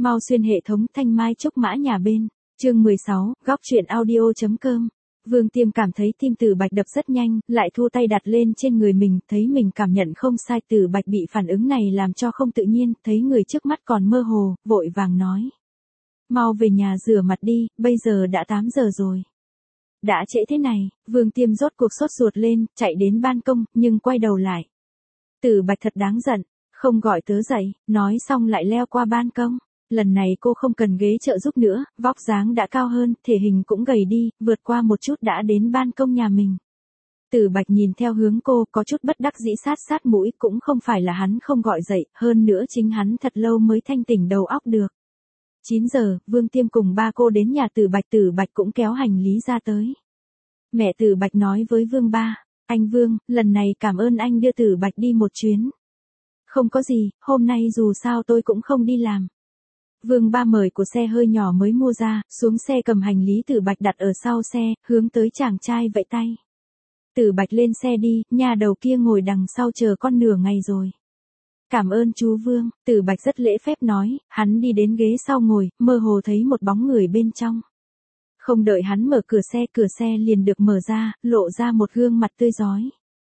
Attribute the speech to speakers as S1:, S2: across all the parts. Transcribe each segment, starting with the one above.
S1: Mau xuyên hệ thống thanh mai trúc mã nhà bên. Chương 16, góc truyện audio.com. Vương Tiêm cảm thấy tim Tử Bạch đập rất nhanh, lại thu tay đặt lên trên người mình, thấy mình cảm nhận không sai. Tử Bạch bị phản ứng này làm cho không tự nhiên, thấy người trước mắt còn mơ hồ, vội vàng nói. Mau về nhà rửa mặt đi, bây giờ đã 8 giờ rồi. Đã trễ thế này, Vương Tiêm rốt cuộc sốt ruột lên, chạy đến ban công, nhưng quay đầu lại. Tử Bạch thật đáng giận, không gọi tớ dậy, nói xong lại leo qua ban công. Lần này cô không cần ghế trợ giúp nữa, vóc dáng đã cao hơn, thể hình cũng gầy đi, vượt qua một chút đã đến ban công nhà mình. Tử Bạch nhìn theo hướng cô, có chút bất đắc dĩ sát mũi, cũng không phải là hắn không gọi dậy, hơn nữa chính hắn thật lâu mới thanh tỉnh đầu óc được. 9 giờ, Vương Tiêm cùng ba cô đến nhà Tử Bạch cũng kéo hành lý ra tới. Mẹ Tử Bạch nói với Vương ba, anh Vương, lần này cảm ơn anh đưa Tử Bạch đi một chuyến. Không có gì, hôm nay dù sao tôi cũng không đi làm. Vương ba mời của xe hơi nhỏ mới mua ra, xuống xe cầm hành lý Tử Bạch đặt ở sau xe, hướng tới chàng trai vẫy tay. Tử Bạch lên xe đi, nhà đầu kia ngồi đằng sau chờ con nửa ngày rồi. Cảm ơn chú Vương, Tử Bạch rất lễ phép nói, hắn đi đến ghế sau ngồi, mơ hồ thấy một bóng người bên trong. Không đợi hắn mở cửa xe liền được mở ra, lộ ra một gương mặt tươi rói.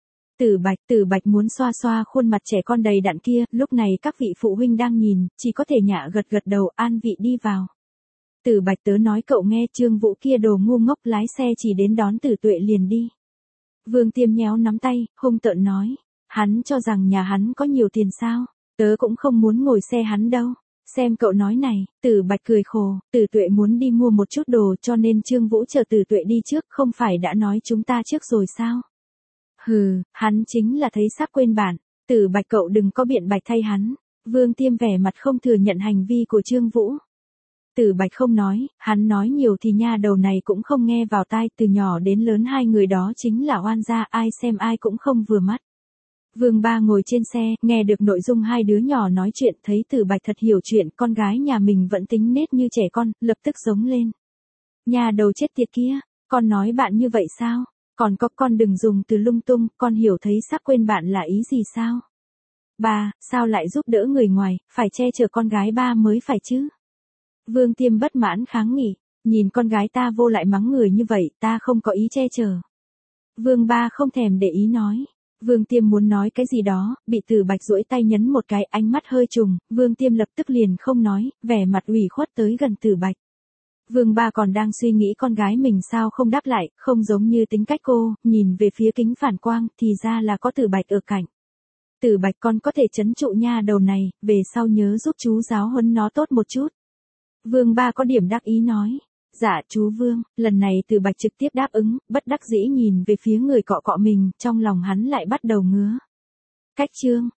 S1: Tử Bạch muốn xoa xoa khuôn mặt trẻ con đầy đặn kia, lúc này các vị phụ huynh đang nhìn, chỉ có thể nhả gật đầu an vị đi vào. Tử Bạch tớ nói cậu nghe, Trương Vũ kia đồ ngu ngốc lái xe chỉ đến đón Tử Tuệ liền đi. Vương Tiêm nhéo nắm tay, hung tợn nói, hắn cho rằng nhà hắn có nhiều tiền sao, tớ cũng không muốn ngồi xe hắn đâu. Xem cậu nói này, Tử Bạch cười khổ, Tử Tuệ muốn đi mua một chút đồ cho nên Trương Vũ chờ Tử Tuệ đi trước, không phải đã nói chúng ta trước rồi sao? Hừ, hắn chính là thấy sắp quên bản, Tử Bạch cậu đừng có biện bạch thay hắn. Vương Tiêm vẻ mặt không thừa nhận hành vi của Trương Vũ. Tử Bạch không nói, hắn nói nhiều thì nha đầu này cũng không nghe vào tai, từ nhỏ đến lớn hai người đó chính là oan gia, ai xem ai cũng không vừa mắt. Vương ba ngồi trên xe, nghe được nội dung hai đứa nhỏ nói chuyện, thấy Tử Bạch thật hiểu chuyện, con gái nhà mình vẫn tính nết như trẻ con, lập tức giống lên. Nhà đầu chết tiệt kia, con nói bạn như vậy sao? Còn có con đừng dùng từ lung tung, con hiểu thấy sắp quên bạn là ý gì sao? Ba, sao lại giúp đỡ người ngoài, phải che chở con gái ba mới phải chứ? Vương Tiêm bất mãn kháng nghị, nhìn con gái ta vô lại mắng người như vậy, ta không có ý che chở. Vương ba không thèm để ý nói. Vương Tiêm muốn nói cái gì đó, bị Tử Bạch duỗi tay nhấn một cái, ánh mắt hơi trùng, Vương Tiêm lập tức liền không nói, vẻ mặt ủy khuất tới gần Tử Bạch. Vương ba còn đang suy nghĩ con gái mình sao không đáp lại, không giống như tính cách cô, nhìn về phía kính phản quang, thì ra là có Tử Bạch ở cạnh. Tử Bạch con có thể trấn trụ nha đầu này, về sau nhớ giúp chú giáo huấn nó tốt một chút. Vương ba có điểm đắc ý nói. Dạ chú Vương, lần này Tử Bạch trực tiếp đáp ứng, bất đắc dĩ nhìn về phía người cọ mình, trong lòng hắn lại bắt đầu ngứa. Cách chương.